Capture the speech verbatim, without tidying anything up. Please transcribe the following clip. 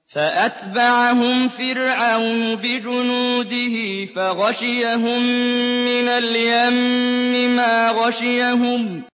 فَأَتْبَعَهُمْ فِرْعَوْنُ بِجُنُودِهِ فَغَشِيَهُم مِّنَ الْيَمِّ مَا غَشِيَهُمْ